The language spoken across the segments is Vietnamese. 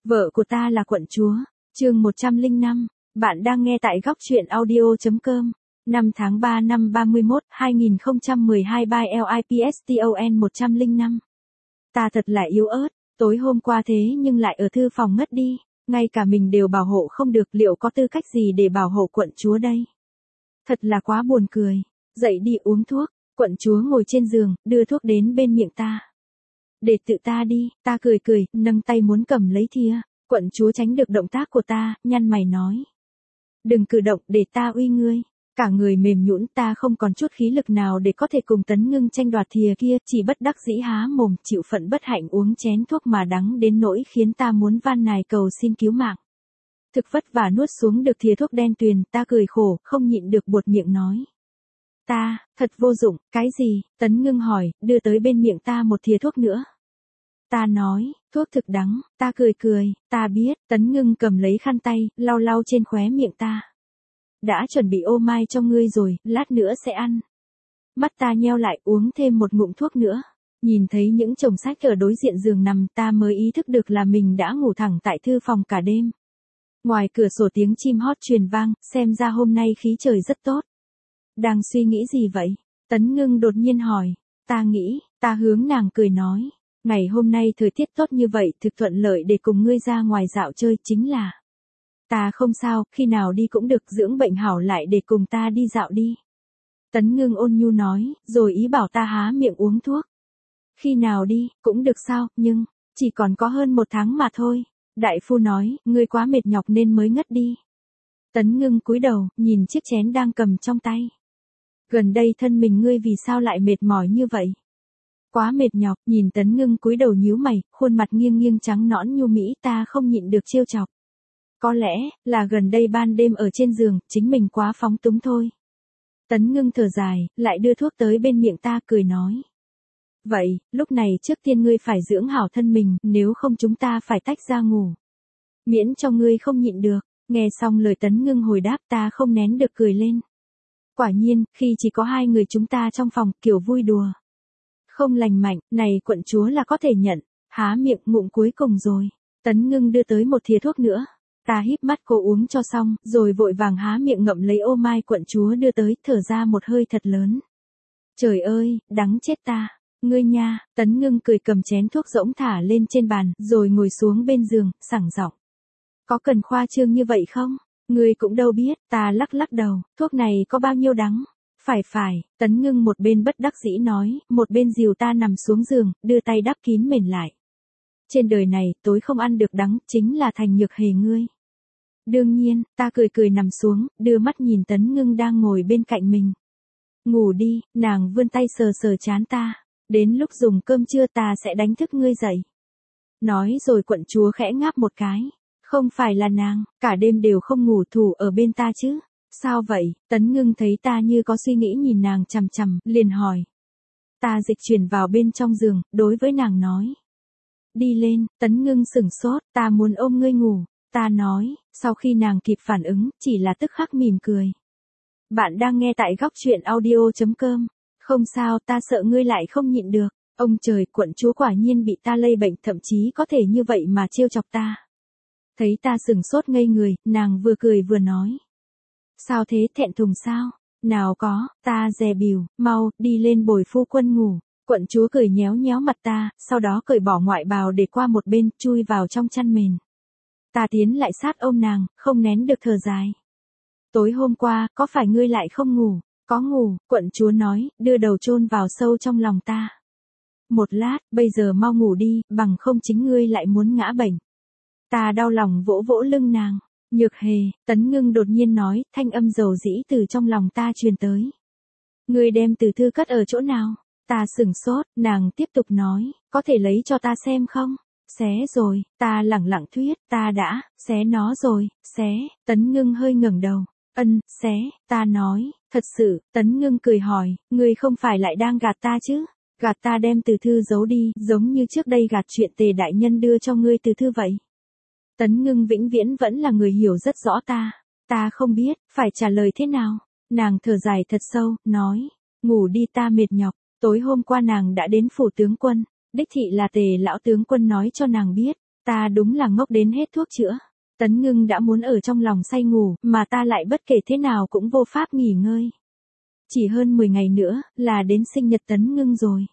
Vợ của ta là quận chúa. Chương 105. Bạn đang nghe tại góc truyện audio.com. 5 tháng 3 năm 31, 2012 by LIPSTON 105. Ta thật là yếu ớt, tối hôm qua thế nhưng lại ở thư phòng ngất đi, ngay cả mình đều bảo hộ không được, liệu có tư cách gì để bảo hộ quận chúa đây? Thật là quá buồn cười. Dậy đi uống thuốc. Quận chúa ngồi trên giường, đưa thuốc đến bên miệng ta. Để tự ta đi, ta cười cười, nâng tay muốn cầm lấy thìa. Quận chúa tránh được động tác của ta, nhăn mày nói. Đừng cử động để ta uy ngươi. Cả người mềm nhũn, ta không còn chút khí lực nào để có thể cùng Tấn Ngưng tranh đoạt thìa kia, chỉ bất đắc dĩ há mồm chịu phận bất hạnh uống chén thuốc mà đắng đến nỗi khiến ta muốn van nài cầu xin cứu mạng. Thực vất vả nuốt xuống được thìa thuốc đen tuyền, ta cười khổ, không nhịn được buột miệng nói. Ta, thật vô dụng, cái gì? Tấn Ngưng hỏi, đưa tới bên miệng ta một thìa thuốc nữa. Ta nói, thuốc thực đắng, ta cười cười, ta biết. Tấn Ngưng cầm lấy khăn tay, lau lau trên khóe miệng ta. Đã chuẩn bị ô mai cho ngươi rồi, lát nữa sẽ ăn. Mắt ta nheo lại, uống thêm một ngụm thuốc nữa. Nhìn thấy những chồng sách ở đối diện giường nằm, ta mới ý thức được là mình đã ngủ thẳng tại thư phòng cả đêm. Ngoài cửa sổ tiếng chim hót truyền vang, xem ra hôm nay khí trời rất tốt. Đang suy nghĩ gì vậy? Tấn Ngưng đột nhiên hỏi. Ta nghĩ, ta hướng nàng cười nói. Ngày hôm nay thời tiết tốt như vậy, thực thuận lợi để cùng ngươi ra ngoài dạo chơi, chính là. Ta không sao, khi nào đi cũng được, dưỡng bệnh hảo lại để cùng ta đi dạo đi. Tấn Ngưng ôn nhu nói, rồi ý bảo ta há miệng uống thuốc. Khi nào đi, cũng được sao, nhưng, chỉ còn có hơn 1 tháng mà thôi. Đại phu nói, ngươi quá mệt nhọc nên mới ngất đi. Tấn Ngưng cúi đầu, nhìn chiếc chén đang cầm trong tay. Gần đây thân mình ngươi vì sao lại mệt mỏi như vậy? Quá mệt nhọc, nhìn Tấn Ngưng cúi đầu nhíu mày, khuôn mặt nghiêng nghiêng trắng nõn nhu mỹ, ta không nhịn được trêu chọc. Có lẽ, là gần đây ban đêm ở trên giường, chính mình quá phóng túng thôi. Tấn Ngưng thở dài, lại đưa thuốc tới bên miệng ta, cười nói. Vậy, lúc này trước tiên ngươi phải dưỡng hảo thân mình, nếu không chúng ta phải tách ra ngủ. Miễn cho ngươi không nhịn được. Nghe xong lời Tấn Ngưng hồi đáp, ta không nén được cười lên. Quả nhiên, khi chỉ có 2 người chúng ta trong phòng, kiểu vui đùa. Không lành mạnh, này quận chúa là có thể nhận. Há miệng ngụm cuối cùng rồi. Tấn Ngưng đưa tới một thìa thuốc nữa. Ta híp mắt cô uống cho xong, rồi vội vàng há miệng ngậm lấy ô mai quận chúa đưa tới, thở ra một hơi thật lớn. Trời ơi, đắng chết ta. Ngươi nha. Tấn Ngưng cười cầm chén thuốc rỗng thả lên trên bàn, rồi ngồi xuống bên giường, sảng giọng. Có cần khoa trương như vậy không? Ngươi cũng đâu biết. Ta lắc lắc đầu, thuốc này có bao nhiêu đắng? Phải, Tấn Ngưng một bên bất đắc dĩ nói, một bên dìu ta nằm xuống giường, đưa tay đắp kín mền lại. Trên đời này, tối không ăn được đắng, chính là Thành Nhược Hề ngươi. Đương nhiên, ta cười nằm xuống, đưa mắt nhìn Tấn Ngưng đang ngồi bên cạnh mình. Ngủ đi, nàng vươn tay sờ trán ta. Đến lúc dùng cơm trưa ta sẽ đánh thức ngươi dậy. Nói rồi quận chúa khẽ ngáp một cái. Không phải là nàng, cả đêm đều không ngủ thủ ở bên ta chứ. Sao vậy? Tấn Ngưng thấy ta như có suy nghĩ nhìn nàng chằm chằm, liền hỏi. Ta dịch chuyển vào bên trong giường, đối với nàng nói. Đi lên. Tấn Ngưng sửng sốt, ta muốn ôm ngươi ngủ. Ta nói, sau khi nàng kịp phản ứng, chỉ là tức khắc mỉm cười. Bạn đang nghe tại góc truyện audio.com. Không sao, ta sợ ngươi lại không nhịn được. Ông trời, quận chúa quả nhiên bị ta lây bệnh, thậm chí có thể như vậy mà trêu chọc ta. Thấy ta sửng sốt ngây người, nàng vừa cười vừa nói. Sao thế, thẹn thùng sao? Nào có, ta dè bỉu, mau, đi lên bồi phu quân ngủ. Quận chúa cười nhéo nhéo mặt ta, sau đó cởi bỏ ngoại bào để qua một bên, chui vào trong chăn mền. Ta tiến lại sát ôm nàng, không nén được thở dài. Tối hôm qua, có phải ngươi lại không ngủ? Có ngủ, quận chúa nói, đưa đầu chôn vào sâu trong lòng ta. Một lát, bây giờ mau ngủ đi, bằng không chính ngươi lại muốn ngã bệnh. Ta đau lòng vỗ vỗ lưng nàng. Nhược Hề, Tấn Ngưng đột nhiên nói, thanh âm dầu dĩ từ trong lòng ta truyền tới. Ngươi đem từ thư cất ở chỗ nào? Ta sửng sốt, nàng tiếp tục nói, có thể lấy cho ta xem không? Xé rồi, ta lẳng lặng thuyết, ta đã, xé nó rồi, xé. Tấn Ngưng hơi ngẩng đầu. Xé. Ta nói, thật sự. Tấn Ngưng cười hỏi, ngươi không phải lại đang gạt ta chứ? Gạt ta đem từ thư giấu đi, giống như trước đây gạt chuyện Tề đại nhân đưa cho ngươi từ thư vậy. Tấn Ngưng vĩnh viễn vẫn là người hiểu rất rõ ta. Ta không biết, phải trả lời thế nào. Nàng thở dài thật sâu, nói, ngủ đi, ta mệt nhọc. Tối hôm qua nàng đã đến phủ tướng quân. Đích thị là Tề lão tướng quân nói cho nàng biết. Ta đúng là ngốc đến hết thuốc chữa. Tấn Ngưng đã muốn ở trong lòng say ngủ, mà ta lại bất kể thế nào cũng vô pháp nghỉ ngơi. Chỉ hơn 10 ngày nữa, là đến sinh nhật Tấn Ngưng rồi.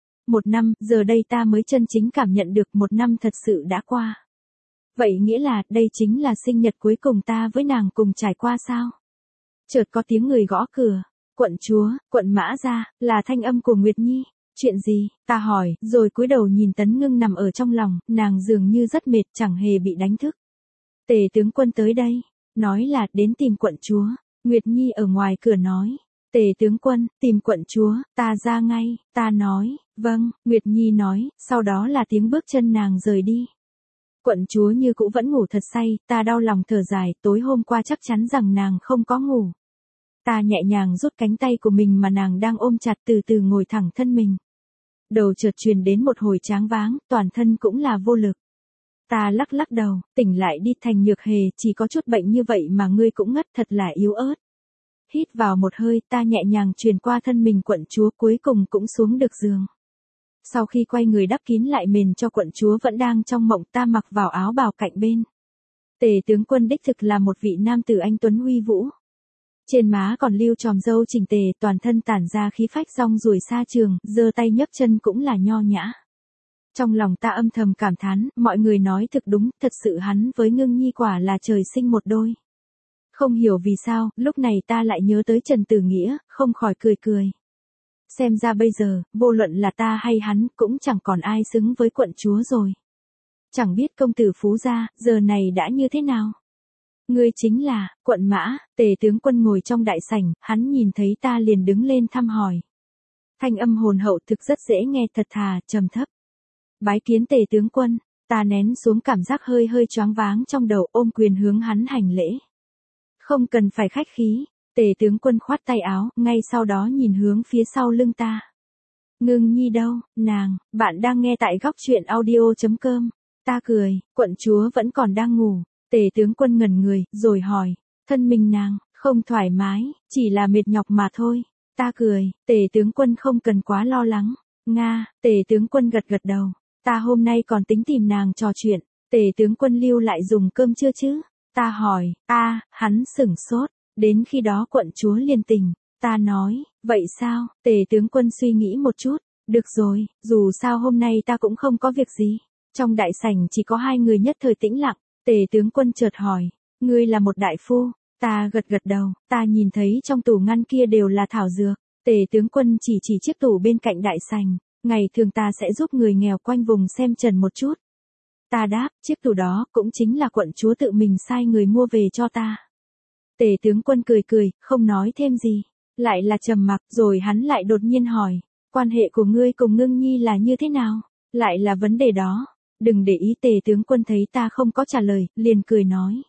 1 năm, giờ đây ta mới chân chính cảm nhận được 1 năm thật sự đã qua. Vậy nghĩa là, đây chính là sinh nhật cuối cùng ta với nàng cùng trải qua sao? Chợt có tiếng người gõ cửa. Quận chúa, quận Mã Gia, là thanh âm của Nguyệt Nhi. Chuyện gì? Ta hỏi, rồi cúi đầu nhìn Tấn Ngưng nằm ở trong lòng, nàng dường như rất mệt, chẳng hề bị đánh thức. Tề tướng quân tới đây, nói là đến tìm quận chúa. Nguyệt Nhi ở ngoài cửa nói. Tề tướng quân, tìm quận chúa, ta ra ngay, ta nói, vâng, Nguyệt Nhi nói, sau đó là tiếng bước chân nàng rời đi. Quận chúa như cũ vẫn ngủ thật say, ta đau lòng thở dài, tối hôm qua chắc chắn rằng nàng không có ngủ. Ta nhẹ nhàng rút cánh tay của mình mà nàng đang ôm chặt, từ từ ngồi thẳng thân mình. Đầu chợt truyền đến một hồi choáng váng, toàn thân cũng là vô lực. Ta lắc lắc đầu, tỉnh lại đi Thành Nhược Hề, chỉ có chút bệnh như vậy mà ngươi cũng ngất, thật là yếu ớt. Hít vào một hơi, ta nhẹ nhàng truyền qua thân mình quận chúa, cuối cùng cũng xuống được giường. Sau khi quay người đắp kín lại mền cho quận chúa vẫn đang trong mộng, ta mặc vào áo bào cạnh bên. Tề tướng quân đích thực là một vị nam tử anh tuấn huy vũ. Trên má còn lưu chòm râu chỉnh tề, toàn thân tản ra khí phách rong ruổi xa trường, giơ tay nhấc chân cũng là nho nhã. Trong lòng ta âm thầm cảm thán, mọi người nói thực đúng, thật sự hắn với Ngưng Nhi quả là trời sinh một đôi. Không hiểu vì sao, lúc này ta lại nhớ tới Trần Tử Nghĩa, không khỏi cười cười. Xem ra bây giờ, vô luận là ta hay hắn, cũng chẳng còn ai xứng với quận chúa rồi. Chẳng biết công tử Phú gia, giờ này đã như thế nào? Ngươi chính là, quận Mã. Tề tướng quân ngồi trong đại sảnh, hắn nhìn thấy ta liền đứng lên thăm hỏi. Thanh âm hồn hậu thực rất dễ nghe, thật thà, trầm thấp. Bái kiến Tề tướng quân, ta nén xuống cảm giác hơi hơi choáng váng trong đầu, ôm quyền hướng hắn hành lễ. Không cần phải khách khí. Tề tướng quân khoát tay áo, ngay sau đó nhìn hướng phía sau lưng ta. Ngưng Nhi đâu? Nàng, bạn đang nghe tại góc truyện audio.com. Ta cười, quận chúa vẫn còn đang ngủ. Tề tướng quân ngẩn người, rồi hỏi, thân mình nàng, không thoải mái, chỉ là mệt nhọc mà thôi. Ta cười, Tề tướng quân không cần quá lo lắng. Nga, Tề tướng quân gật gật đầu. Ta hôm nay còn tính tìm nàng trò chuyện. Tề tướng quân lưu lại dùng cơm chưa chứ? Ta hỏi, hắn sửng sốt. Đến khi đó quận chúa liền tỉnh. Ta nói, vậy sao? Tề tướng quân suy nghĩ một chút. Được rồi, dù sao hôm nay ta cũng không có việc gì. Trong đại sảnh chỉ có hai người nhất thời tĩnh lặng. Tề tướng quân chợt hỏi, ngươi là một đại phu? Ta gật gật đầu, ta nhìn thấy trong tủ ngăn kia đều là thảo dược. Tề tướng quân chỉ chiếc tủ bên cạnh đại sảnh. Ngày thường ta sẽ giúp người nghèo quanh vùng xem trần một chút. Ta đáp, chiếc tủ đó cũng chính là quận chúa tự mình sai người mua về cho ta. Tề tướng quân cười cười, không nói thêm gì. Lại là trầm mặc, rồi hắn lại đột nhiên hỏi, quan hệ của ngươi cùng Ngưng Nhi là như thế nào? Lại là vấn đề đó. Đừng để ý. Tề tướng quân thấy ta không có trả lời, liền cười nói.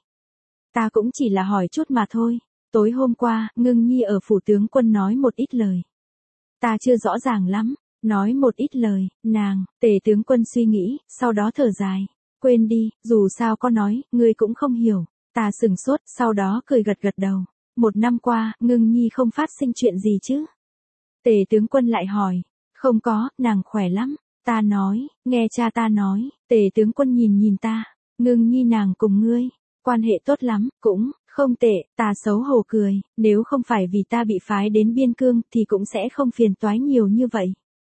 Ta cũng chỉ là hỏi chút mà thôi. Tối hôm qua, Ngưng Nhi ở phủ tướng quân nói một ít lời. Ta chưa rõ ràng lắm. Nói một ít lời, nàng. Tề tướng quân suy nghĩ, sau đó thở dài. Quên đi, dù sao có nói, ngươi cũng không hiểu. Ta sừng sốt, sau đó cười gật gật đầu. 1 năm qua, Ngưng Nhi không phát sinh chuyện gì chứ? Tề tướng quân lại hỏi. Không có, nàng khỏe lắm. Ta nói, nghe cha ta nói. Tề tướng quân nhìn ta. Ngưng Nhi nàng cùng ngươi, quan hệ tốt lắm, cũng không tệ. Ta xấu hổ cười, nếu không phải vì ta bị phái đến biên cương thì cũng sẽ không phiền toái nhiều như vậy.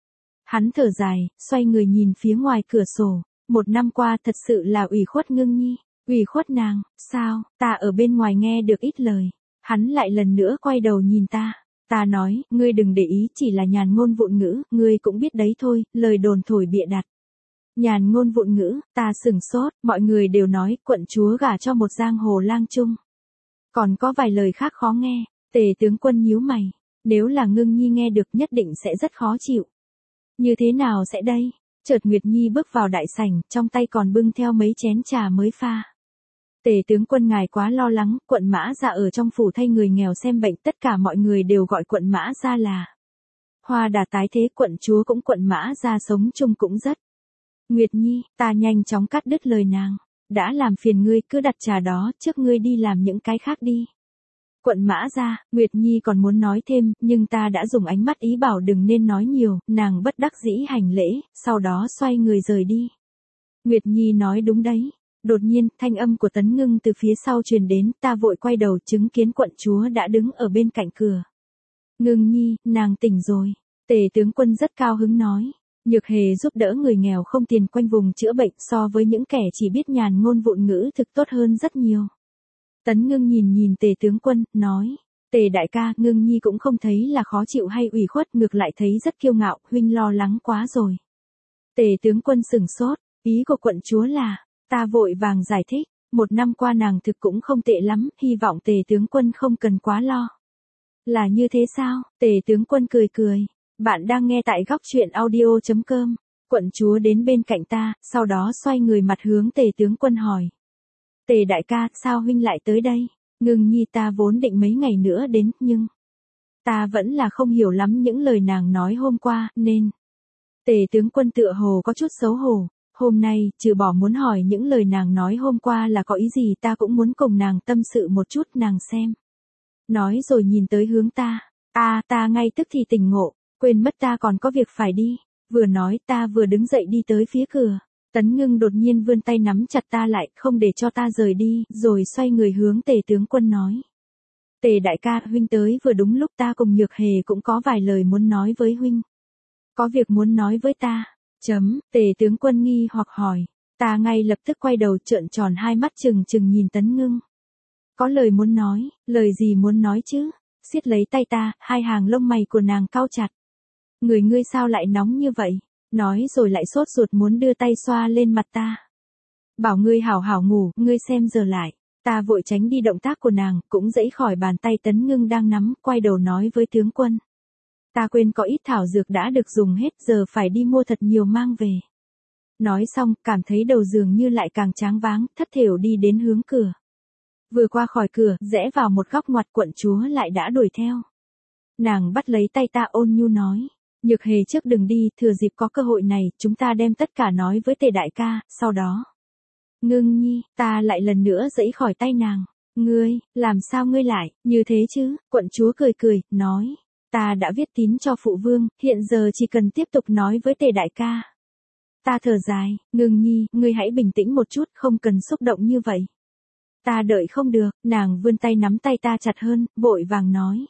Hắn thở dài, xoay người nhìn phía ngoài cửa sổ. 1 năm qua thật sự là ủy khuất Ngưng Nhi. Ủy khuất nàng? Sao? Ta ở bên ngoài nghe được ít lời. Hắn lại lần nữa quay đầu nhìn ta. Ta nói, ngươi đừng để ý, chỉ là nhàn ngôn vụn ngữ, ngươi cũng biết đấy thôi, lời đồn thổi bịa đặt. Nhàn ngôn vụn ngữ. Ta sửng sốt, mọi người đều nói quận chúa gả cho một giang hồ lang trung. Còn có vài lời khác khó nghe. Tề tướng quân nhíu mày. Nếu là Ngưng Nhi nghe được nhất định sẽ rất khó chịu. Như thế nào sẽ đây? Chợt Nguyệt Nhi bước vào đại sảnh, trong tay còn bưng theo mấy chén trà mới pha. Tề tướng quân ngài quá lo lắng, quận Mã Gia ở trong phủ thay người nghèo xem bệnh, tất cả mọi người đều gọi quận Mã Gia là hoa đà tái thế, quận chúa cũng quận Mã Gia sống chung cũng rất. Nguyệt Nhi, ta nhanh chóng cắt đứt lời nàng. Đã làm phiền ngươi, cứ đặt trà đó, trước ngươi đi làm những cái khác đi. Quận Mã Gia. Nguyệt Nhi còn muốn nói thêm, nhưng ta đã dùng ánh mắt ý bảo đừng nên nói nhiều, nàng bất đắc dĩ hành lễ, sau đó xoay người rời đi. Nguyệt Nhi nói đúng đấy. Đột nhiên, thanh âm của Tấn Ngưng từ phía sau truyền đến, ta vội quay đầu chứng kiến quận chúa đã đứng ở bên cạnh cửa. Ngưng Nhi, nàng tỉnh rồi. Tề tướng quân rất cao hứng nói. Nhược Hề giúp đỡ người nghèo không tiền quanh vùng chữa bệnh so với những kẻ chỉ biết nhàn ngôn vụn ngữ thực tốt hơn rất nhiều. Tấn Ngưng nhìn Tề tướng quân, nói. Tề đại ca, Ngưng Nhi cũng không thấy là khó chịu hay ủy khuất, ngược lại thấy rất kiêu ngạo, huynh lo lắng quá rồi. Tề tướng quân sửng sốt, ý của quận chúa là, ta vội vàng giải thích, 1 năm qua nàng thực cũng không tệ lắm, hy vọng Tề tướng quân không cần quá lo. Là như thế sao? Tề tướng quân cười cười. Bạn đang nghe tại góc truyện audio.com. Quận chúa đến bên cạnh ta, sau đó xoay người mặt hướng Tề tướng quân hỏi. Tề đại ca, sao huynh lại tới đây? Ngưng Nhi ta vốn định mấy ngày nữa đến, nhưng ta vẫn là không hiểu lắm những lời nàng nói hôm qua, nên. Tề tướng quân tựa hồ có chút xấu hổ. Hôm nay, trừ bỏ muốn hỏi những lời nàng nói hôm qua là có ý gì, ta cũng muốn cùng nàng tâm sự một chút, nàng xem. Nói rồi nhìn tới hướng ta. Ta ngay tức thì tỉnh ngộ, quên mất ta còn có việc phải đi. Vừa nói ta vừa đứng dậy đi tới phía cửa. Tấn Ngưng đột nhiên vươn tay nắm chặt ta lại, không để cho ta rời đi, rồi xoay người hướng Tề tướng quân nói. Tề đại ca, huynh tới vừa đúng lúc, ta cùng Nhược Hề cũng có vài lời muốn nói với huynh. Có việc muốn nói với ta. Tề tướng quân nghi hoặc hỏi. Ta ngay lập tức quay đầu trợn tròn hai mắt trừng nhìn Tấn Ngưng. Có lời muốn nói, lời gì muốn nói chứ? Siết lấy tay ta, hai hàng lông mày của nàng cau chặt. Người ngươi sao lại nóng như vậy? Nói rồi lại sốt ruột muốn đưa tay xoa lên mặt ta. Bảo ngươi hảo hảo ngủ, ngươi xem giờ lại. Ta vội tránh đi động tác của nàng, cũng giãy khỏi bàn tay Tấn Ngưng đang nắm, quay đầu nói với tướng quân. Ta quên có ít thảo dược đã được dùng hết, giờ phải đi mua thật nhiều mang về. Nói xong, cảm thấy đầu dường như lại càng choáng váng, thất thểu đi đến hướng cửa. Vừa qua khỏi cửa, rẽ vào một góc ngoặt, quận chúa lại đã đuổi theo. Nàng bắt lấy tay ta ôn nhu nói. Nhược Hề trước đừng đi, thừa dịp có cơ hội này, chúng ta đem tất cả nói với Tề đại ca, sau đó. Ngưng Nhi, ta lại lần nữa giãy khỏi tay nàng. Ngươi, làm sao ngươi lại, như thế chứ? Quận chúa cười, nói. Ta đã viết tín cho phụ vương, hiện giờ chỉ cần tiếp tục nói với Tề đại ca. Ta thở dài, Ngưng Nhi, ngươi hãy bình tĩnh một chút, không cần xúc động như vậy. Ta đợi không được, nàng vươn tay nắm tay ta chặt hơn, vội vàng nói.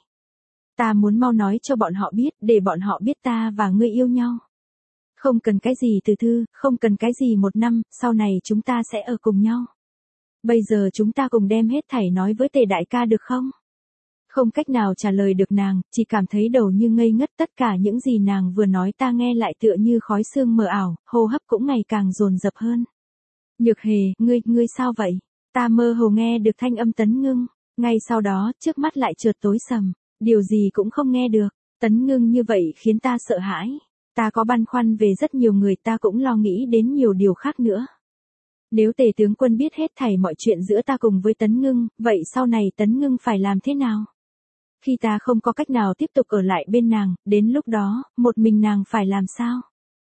Ta muốn mau nói cho bọn họ biết, để bọn họ biết ta và ngươi yêu nhau. Không cần cái gì từ thư, không cần cái gì 1 năm, sau này chúng ta sẽ ở cùng nhau. Bây giờ chúng ta cùng đem hết thảy nói với Tề đại ca được không? Không cách nào trả lời được nàng, chỉ cảm thấy đầu như ngây ngất, tất cả những gì nàng vừa nói ta nghe lại tựa như khói sương mờ ảo, hô hấp cũng ngày càng dồn dập hơn. Nhược Hề, ngươi sao vậy? Ta mơ hồ nghe được thanh âm Tấn Ngưng, ngay sau đó, trước mắt lại chợt tối sầm, điều gì cũng không nghe được. Tấn Ngưng như vậy khiến ta sợ hãi. Ta có băn khoăn về rất nhiều người, ta cũng lo nghĩ đến nhiều điều khác nữa. Nếu Tề tướng quân biết hết thảy mọi chuyện giữa ta cùng với Tấn Ngưng, vậy sau này Tấn Ngưng phải làm thế nào? Khi ta không có cách nào tiếp tục ở lại bên nàng, đến lúc đó, một mình nàng phải làm sao?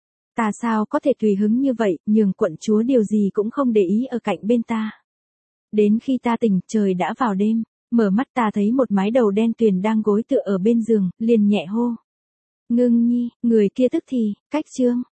Ta sao có thể tùy hứng như vậy, nhường quận chúa điều gì cũng không để ý ở cạnh bên ta. Đến khi ta tỉnh, trời đã vào đêm, mở mắt ta thấy một mái đầu đen tuyền đang gối tựa ở bên giường, liền nhẹ hô. Ngưng Nhi, người kia tức thì, cách chương.